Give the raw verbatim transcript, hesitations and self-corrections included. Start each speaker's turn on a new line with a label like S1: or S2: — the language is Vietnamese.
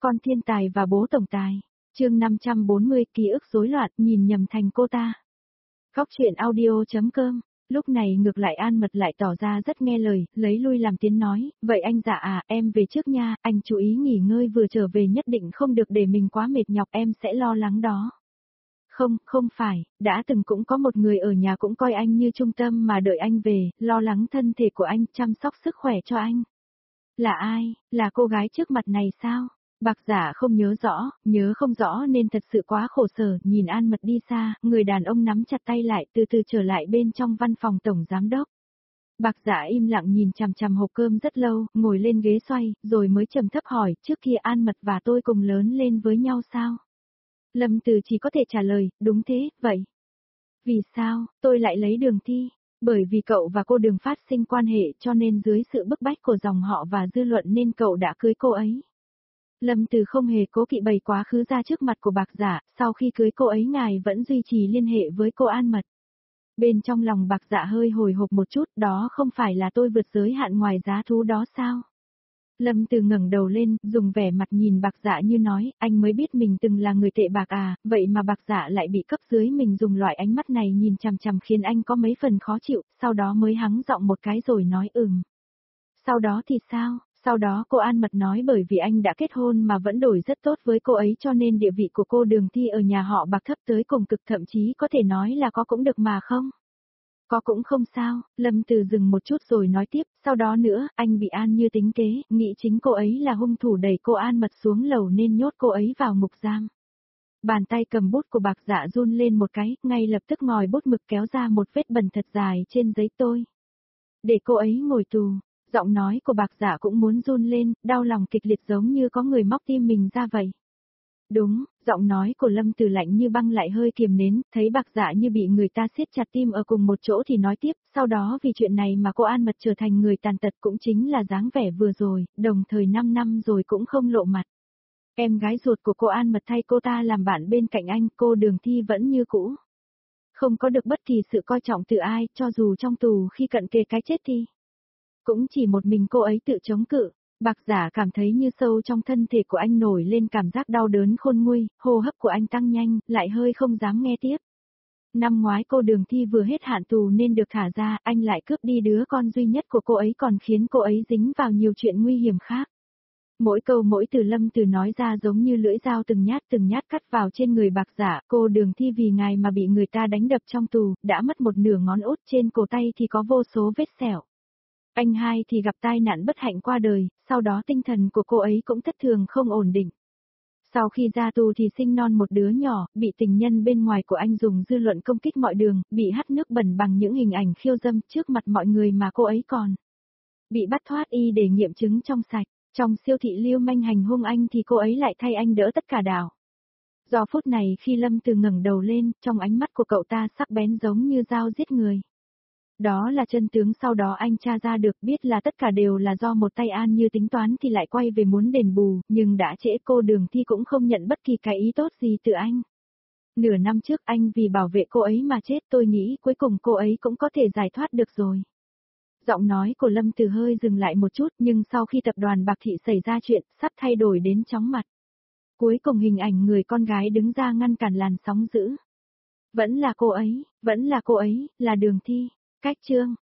S1: Con thiên tài và bố tổng tài. Chương năm trăm bốn mươi ký ức rối loạn, nhìn nhầm thành cô ta. Góc truyện audio.com. Lúc này ngược lại An Mật lại tỏ ra rất nghe lời, lấy lui làm tiếng nói, vậy anh dạ à, em về trước nha, anh chú ý nghỉ ngơi vừa trở về nhất định không được để mình quá mệt nhọc, em sẽ lo lắng đó. Không, không phải, đã từng cũng có một người ở nhà cũng coi anh như trung tâm mà đợi anh về, lo lắng thân thể của anh, chăm sóc sức khỏe cho anh. Là ai, là cô gái trước mặt này sao? Bạc Giả không nhớ rõ, nhớ không rõ nên thật sự quá khổ sở, nhìn An Mật đi xa, người đàn ông nắm chặt tay lại từ từ trở lại bên trong văn phòng tổng giám đốc. Bạc Giả im lặng nhìn chằm chằm hộp cơm rất lâu, ngồi lên ghế xoay, rồi mới trầm thấp hỏi, trước kia An Mật và tôi cùng lớn lên với nhau sao? Lâm Từ chỉ có thể trả lời, đúng thế, vậy. Vì sao, tôi lại lấy Đường Thi? Bởi vì cậu và cô Đường phát sinh quan hệ cho nên dưới sự bức bách của dòng họ và dư luận nên cậu đã cưới cô ấy. Lâm Từ không hề cố kỵ bày quá khứ ra trước mặt của Bạc Giả, sau khi cưới cô ấy ngài vẫn duy trì liên hệ với cô An Mật. Bên trong lòng Bạc Giả hơi hồi hộp một chút, đó không phải là tôi vượt giới hạn ngoài giá thú đó sao? Lâm Từ ngẩng đầu lên, dùng vẻ mặt nhìn Bạc Giả như nói, anh mới biết mình từng là người tệ bạc à, vậy mà Bạc Giả lại bị cấp dưới mình dùng loại ánh mắt này nhìn chằm chằm khiến anh có mấy phần khó chịu, sau đó mới hắng giọng một cái rồi nói ừm. Sau đó thì sao? Sau đó cô An Mật nói bởi vì anh đã kết hôn mà vẫn đổi rất tốt với cô ấy cho nên địa vị của cô Đường Thi ở nhà họ Bạc thấp tới cùng cực, thậm chí có thể nói là có cũng được mà không? Có cũng không sao, Lâm Từ dừng một chút rồi nói tiếp, sau đó nữa, anh bị An Như tính kế, nghĩ chính cô ấy là hung thủ đẩy cô An Mật xuống lầu nên nhốt cô ấy vào ngục giam. Bàn tay cầm bút của Bạc Giả run lên một cái, ngay lập tức ngòi bút mực kéo ra một vết bẩn thật dài trên giấy tôi. Để cô ấy ngồi tù. Giọng nói của Bạc Giả cũng muốn run lên, đau lòng kịch liệt giống như có người móc tim mình ra vậy. Đúng, giọng nói của Lâm Từ lạnh như băng lại hơi kiềm nén, thấy Bạc Giả như bị người ta siết chặt tim ở cùng một chỗ thì nói tiếp, sau đó vì chuyện này mà cô An Mật trở thành người tàn tật cũng chính là dáng vẻ vừa rồi, đồng thời năm năm rồi cũng không lộ mặt. Em gái ruột của cô An Mật thay cô ta làm bạn bên cạnh anh, cô Đường Thi vẫn như cũ. Không có được bất kỳ sự coi trọng từ ai, cho dù trong tù khi cận kề cái chết thì cũng chỉ một mình cô ấy tự chống cự. Bạc Giả cảm thấy như sâu trong thân thể của anh nổi lên cảm giác đau đớn khôn nguôi, hô hấp của anh tăng nhanh, lại hơi không dám nghe tiếp. Năm ngoái cô Đường Thi vừa hết hạn tù nên được thả ra, anh lại cướp đi đứa con duy nhất của cô ấy còn khiến cô ấy dính vào nhiều chuyện nguy hiểm khác. Mỗi câu mỗi từ Lâm Từ nói ra giống như lưỡi dao từng nhát từng nhát cắt vào trên người Bạc Giả, cô Đường Thi vì ngài mà bị người ta đánh đập trong tù, đã mất một nửa ngón út, trên cổ tay thì có vô số vết sẹo. Anh hai thì gặp tai nạn bất hạnh qua đời, sau đó tinh thần của cô ấy cũng thất thường không ổn định. Sau khi ra tù thì sinh non một đứa nhỏ, bị tình nhân bên ngoài của anh dùng dư luận công kích mọi đường, bị hắt nước bẩn bằng những hình ảnh khiêu dâm trước mặt mọi người mà cô ấy còn bị bắt thoát y để nghiệm chứng trong sạch. Trong siêu thị lưu manh hành hung anh thì cô ấy lại thay anh đỡ tất cả đảo. Giờ phút này khi Lâm Từ ngẩng đầu lên, trong ánh mắt của cậu ta sắc bén giống như dao giết người. Đó là chân tướng sau đó anh tra ra được, biết là tất cả đều là do một tay An Như tính toán thì lại quay về muốn đền bù, nhưng đã trễ, cô Đường Thi cũng không nhận bất kỳ cái ý tốt gì từ anh. Nửa năm trước anh vì bảo vệ cô ấy mà chết, tôi nghĩ cuối cùng cô ấy cũng có thể giải thoát được rồi. Giọng nói của Lâm Từ hơi dừng lại một chút nhưng sau khi tập đoàn Bạc Thị xảy ra chuyện, sắp thay đổi đến chóng mặt. Cuối cùng hình ảnh người con gái đứng ra ngăn cản làn sóng dữ. Vẫn là cô ấy, vẫn là cô ấy, là Đường Thi. Cách chương